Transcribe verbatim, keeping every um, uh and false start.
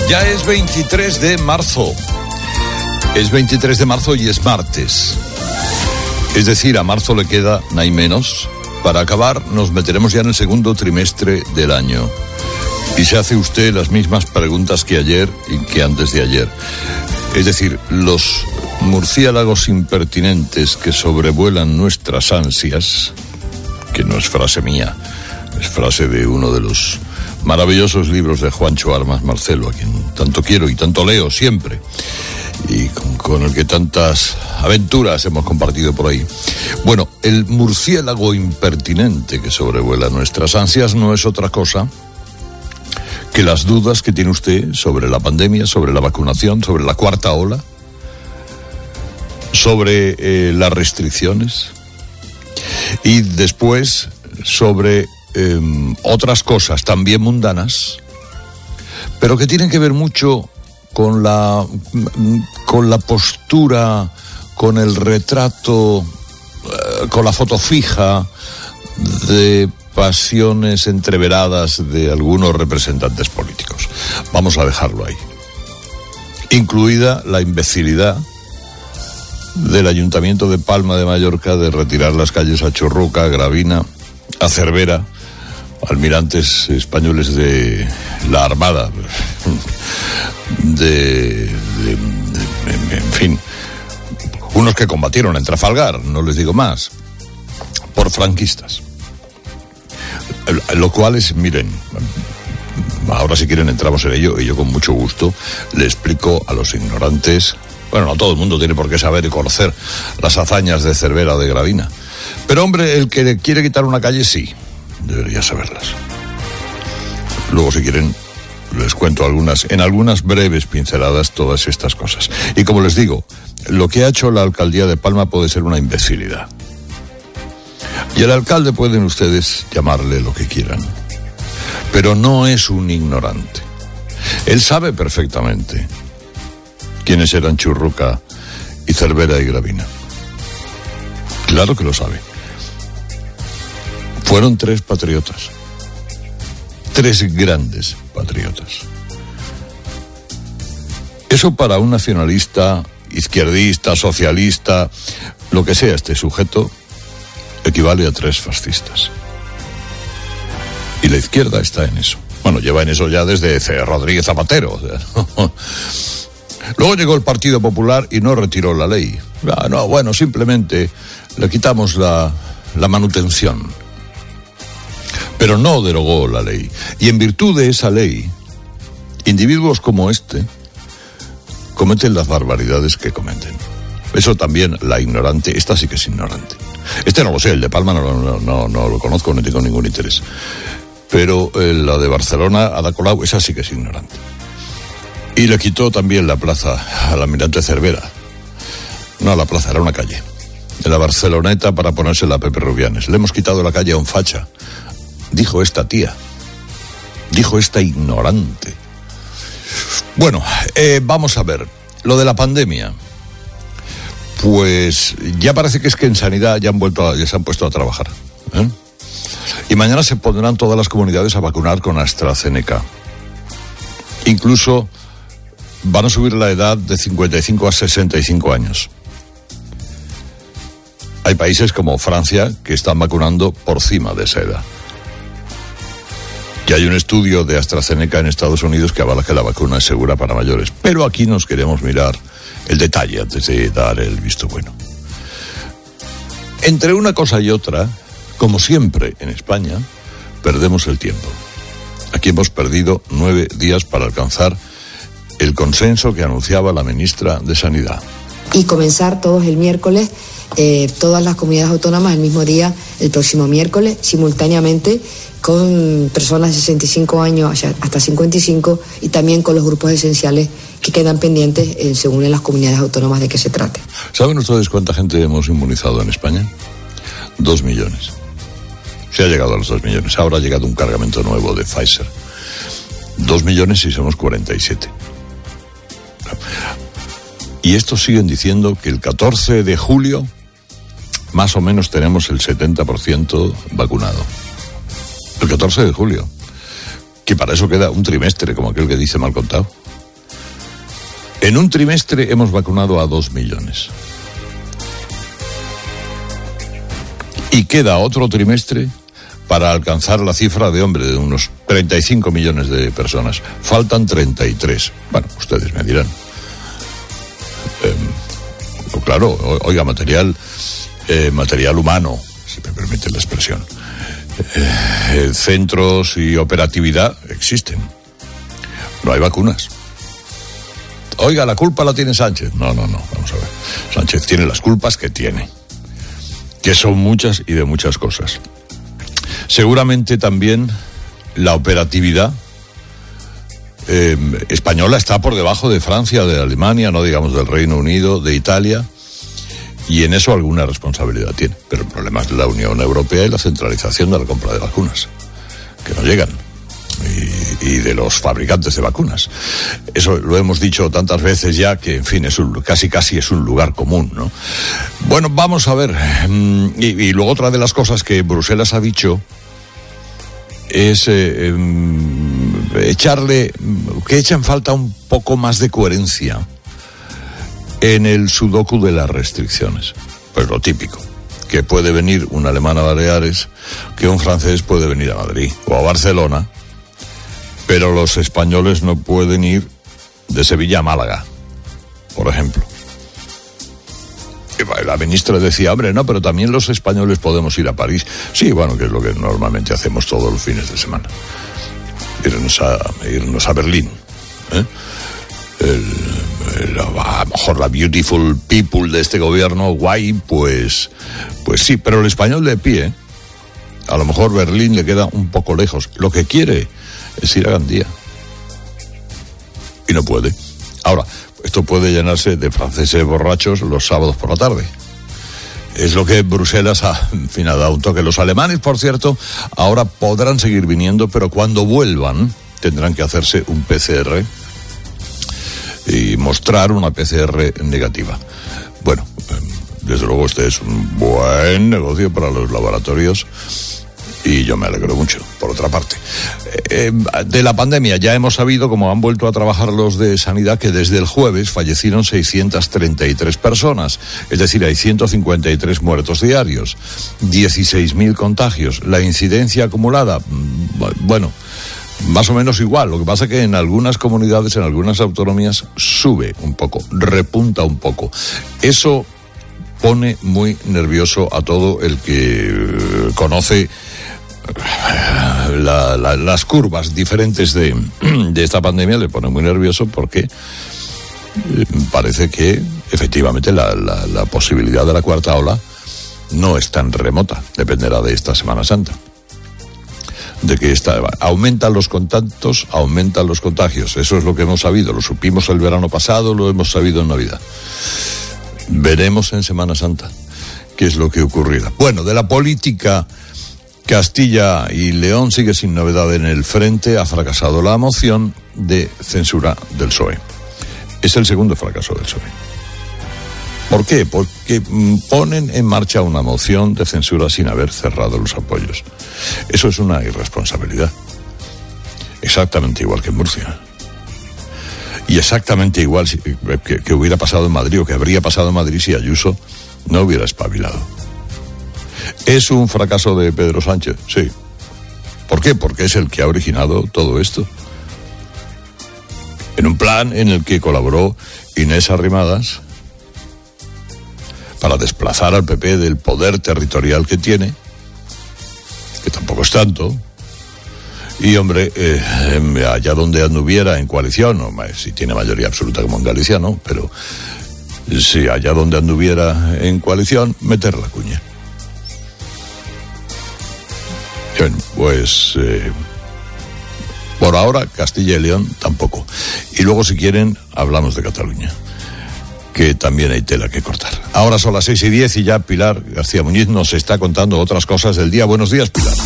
Ya es veintitrés de marzo. Es veintitrés de marzo y es martes. Es decir, a marzo le queda nada y menos. Para acabar, nos meteremos ya en el segundo trimestre del año. Y se hace usted las mismas preguntas que ayer y que antes de ayer. Es decir, los murciélagos impertinentes que sobrevuelan nuestras ansias, que no es frase mía, es frase de uno de los maravillosos libros de Juancho Armas Marcelo, a quien tanto quiero y tanto leo siempre, y con, con el que tantas aventuras hemos compartido por ahí. Bueno, el murciélago impertinente que sobrevuela nuestras ansias no es otra cosa que las dudas que tiene usted sobre la pandemia, sobre la vacunación, sobre la cuarta ola, sobre eh, las restricciones, y después sobre eh, otras cosas también mundanas, pero que tienen que ver mucho con la, con la postura, con el retrato, eh, con la foto fija de pasiones entreveradas de algunos representantes políticos. Vamos a dejarlo ahí. Incluida la imbecilidad del Ayuntamiento de Palma de Mallorca de retirar las calles a Churruca, a Gravina, a Cervera, almirantes españoles de la Armada, de, de, de, en fin, unos que combatieron en Trafalgar, no les digo más, por franquistas. Lo cual es, miren, ahora si quieren entramos en ello y yo con mucho gusto le explico a los ignorantes. Bueno, no todo el mundo tiene por qué saber y conocer las hazañas de Cervera o de Gravina. Pero hombre, el que quiere quitar una calle sí, debería saberlas. Luego si quieren les cuento algunas, en algunas breves pinceladas todas estas cosas. Y como les digo, lo que ha hecho la alcaldía de Palma puede ser una imbecilidad. Y el alcalde pueden ustedes llamarle lo que quieran, pero no es un ignorante. Él sabe perfectamente quiénes eran Churruca y Cervera y Gravina. Claro que lo sabe. Fueron tres patriotas, tres grandes patriotas. Eso para un nacionalista, izquierdista, socialista, lo que sea este sujeto, equivale a tres fascistas. Y la izquierda está en eso. Bueno, lleva en eso ya desde C. Rodríguez Zapatero. Luego llegó el Partido Popular y no retiró la ley. Ah, no, bueno, simplemente le quitamos la, la manutención. Pero no derogó la ley. Y en virtud de esa ley, individuos como este cometen las barbaridades que cometen. Eso también la ignorante, esta sí que es ignorante. Este no lo sé, el de Palma no, no, no, no lo conozco, no tengo ningún interés. Pero eh, la de Barcelona, Ada Colau, esa sí que es ignorante. Y le quitó también la plaza al almirante Cervera. No a la plaza, era una calle. En la Barceloneta para ponérsela a Pepe Rubianes. Le hemos quitado la calle a un facha. Dijo esta tía. Dijo esta ignorante. Bueno, eh, vamos a ver. Lo de la pandemia. Pues ya parece que es que en sanidad ya han vuelto a, ya se han puesto a trabajar, ¿eh? Y mañana se pondrán todas las comunidades a vacunar con AstraZeneca. Incluso van a subir la edad de cincuenta y cinco a sesenta y cinco años. Hay países como Francia que están vacunando por cima de esa edad. Y hay un estudio de AstraZeneca en Estados Unidos que avala que la vacuna es segura para mayores. Pero aquí nos queremos mirar el detalle antes de dar el visto bueno. Entre una cosa y otra, como siempre en España, perdemos el tiempo. Aquí hemos perdido nueve días para alcanzar el consenso que anunciaba la ministra de Sanidad. Y comenzar todos el miércoles, eh, todas las comunidades autónomas el mismo día, el próximo miércoles, simultáneamente, con personas de sesenta y cinco años hasta cincuenta y cinco y también con los grupos esenciales que quedan pendientes eh, según en las comunidades autónomas de qué se trate. ¿Saben ustedes cuánta gente hemos inmunizado en España? Dos millones. Se ha llegado a los dos millones. Ahora ha llegado un cargamento nuevo de Pfizer. Dos millones y somos cuarenta y siete. Y estos siguen diciendo que el catorce de julio más o menos tenemos el setenta por ciento vacunado. El catorce de julio. Que para eso queda un trimestre, como aquel que dice mal contado. En un trimestre hemos vacunado a dos millones. Y queda otro trimestre para alcanzar la cifra de, hombre, de unos treinta y cinco millones de personas. Faltan treinta y tres. Bueno, ustedes me dirán. Eh, claro, oiga, material, eh, material humano, si me permite la expresión. Eh, centros y operatividad existen. No hay vacunas. Oiga, la culpa la tiene Sánchez. No, no, no, vamos a ver. Sánchez tiene las culpas que tiene, que son muchas y de muchas cosas. Seguramente también la operatividad eh, española está por debajo de Francia, de Alemania, no digamos del Reino Unido, de Italia, y en eso alguna responsabilidad tiene. Pero el problema es la Unión Europea y la centralización de la compra de vacunas, que no llegan, y, y de los fabricantes de vacunas. Eso lo hemos dicho tantas veces ya que, en fin, es un, casi casi es un lugar común, ¿no? Bueno, vamos a ver. Y, y luego otra de las cosas que Bruselas ha dicho es eh, eh, echarle, que echan falta un poco más de coherencia en el sudoku de las restricciones. Pues lo típico, que puede venir un alemán a Baleares, que un francés puede venir a Madrid o a Barcelona, pero los españoles no pueden ir de Sevilla a Málaga, por ejemplo. Y la ministra decía, hombre, no, pero también los españoles podemos ir a París. Sí, bueno, que es lo que normalmente hacemos todos los fines de semana. Irnos a, irnos a Berlín. ¿eh? El, el, a lo mejor la beautiful people de este gobierno, guay, pues, pues sí, pero el español de pie, a lo mejor Berlín le queda un poco lejos. Lo que quiere es ir a Gandía. Y no puede. Ahora, esto puede llenarse de franceses borrachos los sábados por la tarde. Es lo que Bruselas ha, en fin, ha dado un toque. Los alemanes, por cierto, ahora podrán seguir viniendo, pero cuando vuelvan tendrán que hacerse un P C R y mostrar una P C R negativa. Bueno, desde luego este es un buen negocio para los laboratorios y yo me alegro mucho, por otra parte. Eh, de la pandemia ya hemos sabido, como han vuelto a trabajar los de Sanidad, que desde el jueves fallecieron seiscientas treinta y tres personas, es decir, hay ciento cincuenta y tres muertos diarios, dieciséis mil contagios. La incidencia acumulada, bueno, más o menos igual. Lo que pasa es que en algunas comunidades, en algunas autonomías, sube un poco, repunta un poco. Eso pone muy nervioso a todo el que conoce La, la, las curvas diferentes de, de esta pandemia. Le pone muy nervioso porque parece que efectivamente la, la, la posibilidad de la cuarta ola no es tan remota. Dependerá de esta Semana Santa, de que esta, aumentan los contactos, aumentan los contagios. Eso es lo que hemos sabido, lo supimos el verano pasado, lo hemos sabido en Navidad. Veremos en Semana Santa qué es lo que ocurrirá. Bueno, de la política, Castilla y León sigue sin novedad en el frente. Ha fracasado la moción de censura del P S O E. Es el segundo fracaso del P S O E. ¿Por qué? Porque ponen en marcha una moción de censura sin haber cerrado los apoyos. Eso es una irresponsabilidad. Exactamente igual que en Murcia. Y exactamente igual que, que hubiera pasado en Madrid, o que habría pasado en Madrid si Ayuso no hubiera espabilado. ¿Es un fracaso de Pedro Sánchez? Sí. ¿Por qué? Porque es el que ha originado todo esto. En un plan en el que colaboró Inés Arrimadas para desplazar al P P del poder territorial que tiene, que tampoco es tanto. Y, hombre, eh, allá donde anduviera en coalición, o si tiene mayoría absoluta como en Galicia, no, pero si allá donde anduviera en coalición, meter la cuña. Bueno, pues eh, por ahora Castilla y León tampoco. Y luego, si quieren, hablamos de Cataluña, que también hay tela que cortar. Ahora son las seis y diez y ya Pilar García Muñiz nos está contando otras cosas del día. Buenos días, Pilar.